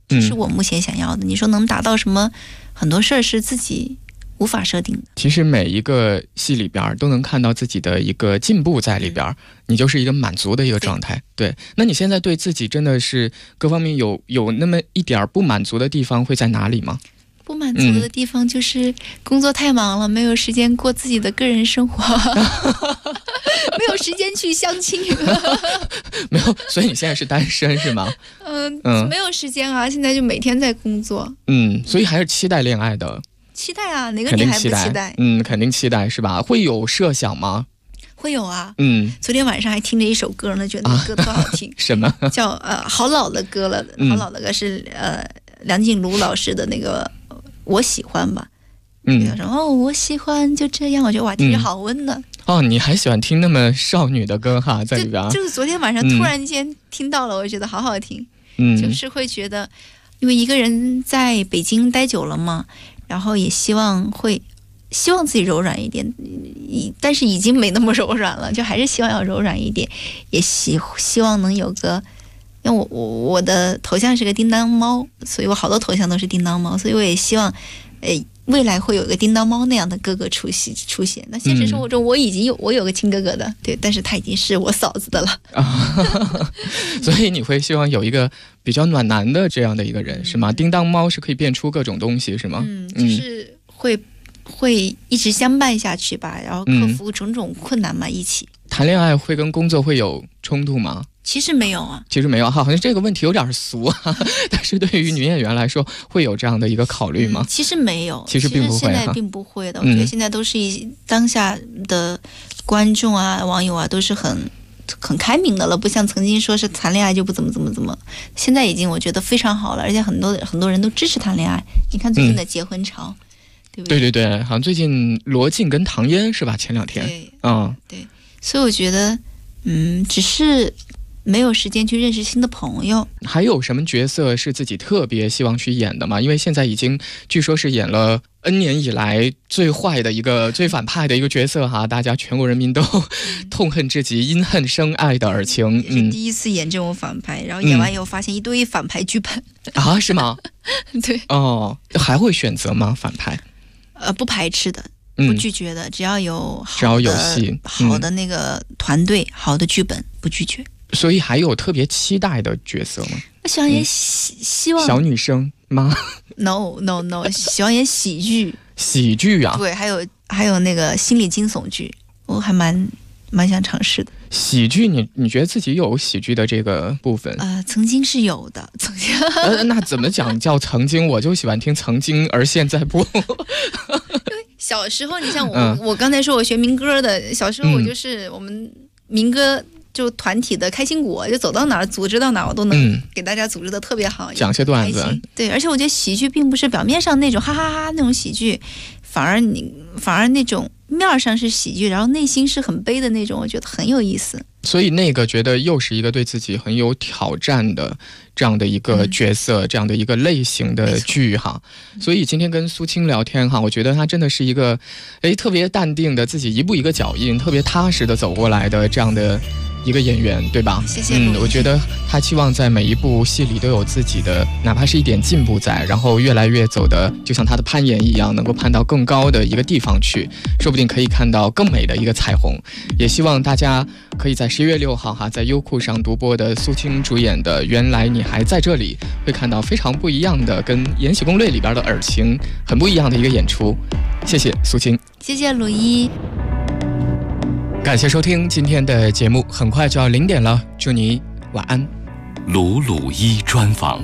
这是我目前想要的。你说能达到什么？很多事儿是自己无法设定的。 其实每一个戏里边都能看到自己的一个进步在里边，你就是一个满足的一个状态。对，那你现在对自己真的是各方面有那么一点不满足的地方会在哪里吗？ 不满足的地方就是工作太忙了，没有时间过自己的个人生活，没有时间去相亲。 没有，所以你现在是单身是吗？ 没有时间啊，现在就每天在工作。 所以还是期待恋爱的。 期待啊，哪个女孩不期待？ 肯定期待是吧？会有设想吗？ 会有啊。昨天晚上还听着一首歌呢，觉得那歌特好听。 什么？ 叫好老的歌了，好老的歌是梁静茹老师的那个我喜欢吧。然后我喜欢就这样，我觉得哇，听着好温暖。 你还喜欢听那么少女的歌哈，在里边。 就是昨天晚上突然间听到了，我觉得好好听。就是会觉得，因为一个人在北京待久了嘛，然后也希望自己柔软一点，但是已经没那么柔软了，就还是希望要柔软一点，也希望能有个，因为我的头像是个叮当猫，所以我好多头像都是叮当猫，所以我也希望，未来会有一个叮当猫那样的哥哥出现。那现实生活中我有个亲哥哥的，对，但是他已经是我嫂子的了。 所以你会希望有一个比较暖男的这样的一个人，是吗？叮当猫是可以变出各种东西，是吗？ 就是会一直相伴下去吧，然后克服种种困难嘛，一起。 谈恋爱会跟工作会有冲突吗？ 其实没有啊， 好像这个问题有点俗啊，但是对于女演员来说，会有这样的一个虑吗？ 其实没有， 其实并不会， 现在并不会的。我觉得现在都是当下的观众啊、网友啊，都是很开明的了，不像曾经说是谈恋爱就不怎么，现在已经我觉得非常好了，而且很多人都支持谈恋爱。你看最近的结婚潮，对不对？ 对，好像最近罗晋跟唐嫣是吧？前2天， 对，所以我觉得，只是没有时间去认识新的朋友。 还有什么角色是自己特别希望去演的吗？因为现在已经据说是演了 N 年以来最坏的一个最反派的一个角色哈，大家全国人民都痛恨至极，因恨生爱的尔晴。 也是第一次演这种反派，然后演完以后发现一堆反派剧本啊，是吗？ 对。 还会选择吗？反派？ 不排斥的，不拒绝的，只要有戏， 好的那个团队，好的剧本，不拒绝。 所以还有特别期待的角色吗？ 希望演希望小女生吗 ？No， 希望演喜剧。 喜剧啊？ 对，还有那个心理惊悚剧，我还蛮想尝试的。 喜剧，你觉得自己有喜剧的这个部分？ 曾经是有的，曾经。 那怎么讲叫曾经？我就喜欢听曾经，而现在不。 小时候，你像我刚才说我学民歌的，小时候我就是我们民歌就团体的开心果，就走到哪儿组织到哪儿，我都能给大家组织的特别好， 讲些段子。 对，而且我觉得喜剧并不是表面上那种哈哈哈那种喜剧，反而那种面上是喜剧，然后内心是很悲的那种，我觉得很有意思。 所以那个觉得又是一个对自己很有挑战的这样的一个角色，这样的一个类型的剧哈。所以今天跟苏青聊天哈，我觉得他真的是一个特别淡定的，自己一步一个脚印，特别踏实的走过来的这样的一个演员，对吧？ 谢谢。 我觉得他期望在每一部戏里都有自己的，哪怕是一点进步在，然后越来越走的，就像他的攀岩一样，能够攀到更高的一个地方去，说不定可以看到更美的一个彩虹。也希望大家可以在11月6号哈，在优酷上独播的苏青主演的《原来你还在这里》，会看到非常不一样的，跟《延禧攻略》里边的尔晴很不一样的一个演出。谢谢苏青， 谢谢鲁一。 感谢收听今天的节目，很快就要0点了，祝你晚安。 鲁鲁一专访。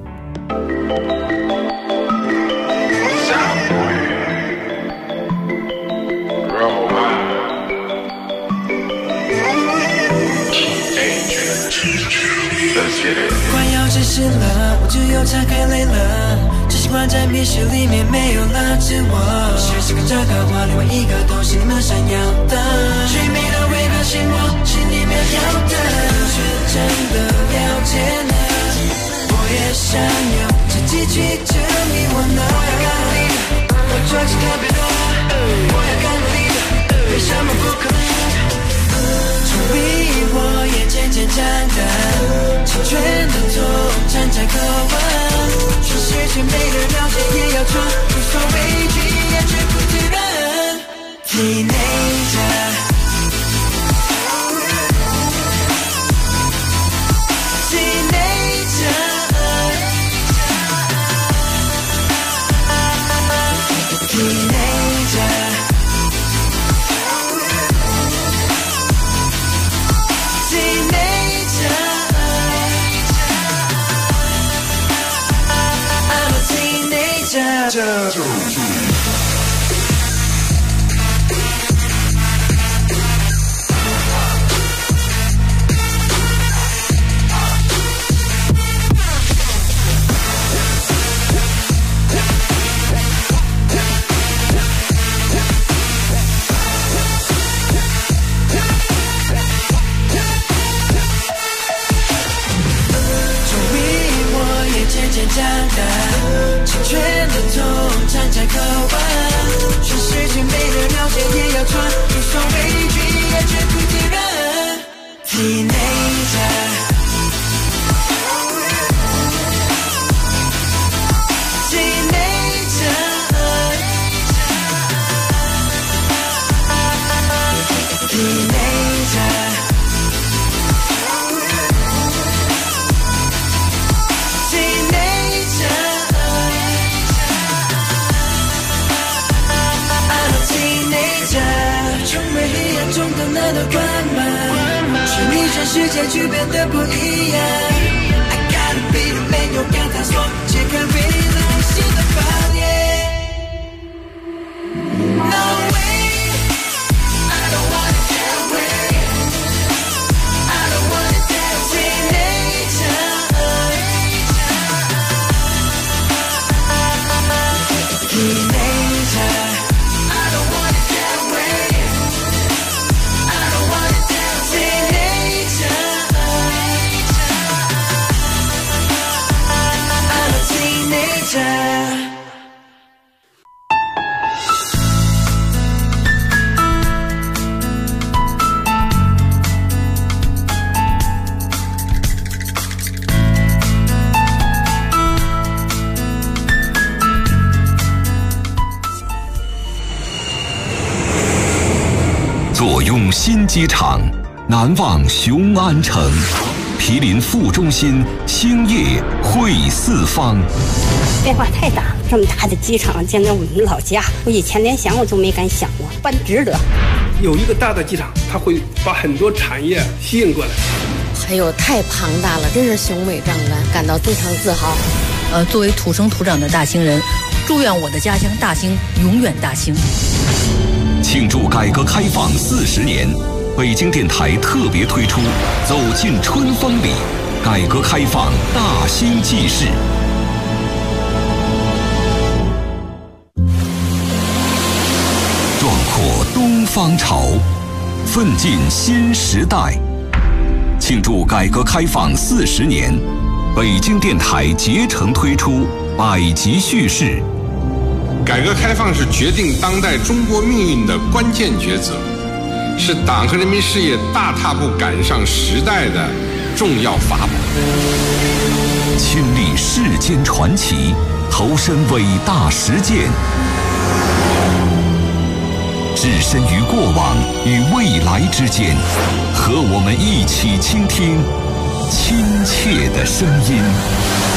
快要结束了，我就又岔开累了，只习惯在密室里面没有了自我，学习跟着刻画，另外一个都是你们想要的，最美的微表情我是你们要的，是真的了解了，我也想有自己去证明我能力，我抓紧特别多，我要更努力，为什么不可能？从迷惑也渐渐长大，青春的痛站在渴望。 要闯，无所畏惧，也绝不自认。Teenager。长大，青春的痛常常渴望，全世界没人了解也要闯，无所畏惧也绝不自认。Teenager。世界就变得不一样。I gotta be the man， 勇敢探索，揭开未来新的发现。No way， I don't wanna get away， I don't wanna get away。Teenager， I don't wanna get away， I don't wanna get away。 坐拥新机场，难忘雄安城。毗邻副中心，兴业汇四方。 变化太大，这么大的机场建在我们老家，我以前连想我都没敢想过，办值得。 有一个大的机场，它会把很多产业吸引过来。 哎呦，太庞大了，真是雄伟壮观，感到非常自豪。作为土生土长的大兴人，祝愿我的家乡大兴永远大兴。 庆祝改革开放40年，北京电台特别推出《走进春风里》，改革开放大兴纪事。壮阔东方潮，奋进新时代。庆祝改革开放40年，北京电台竭诚推出100集叙事。 改革开放是决定当代中国命运的关键抉择，是党和人民事业大踏步赶上时代的重要法宝。 亲历世间传奇，投身伟大实践，置身于过往与未来之间，和我们一起倾听亲切的声音。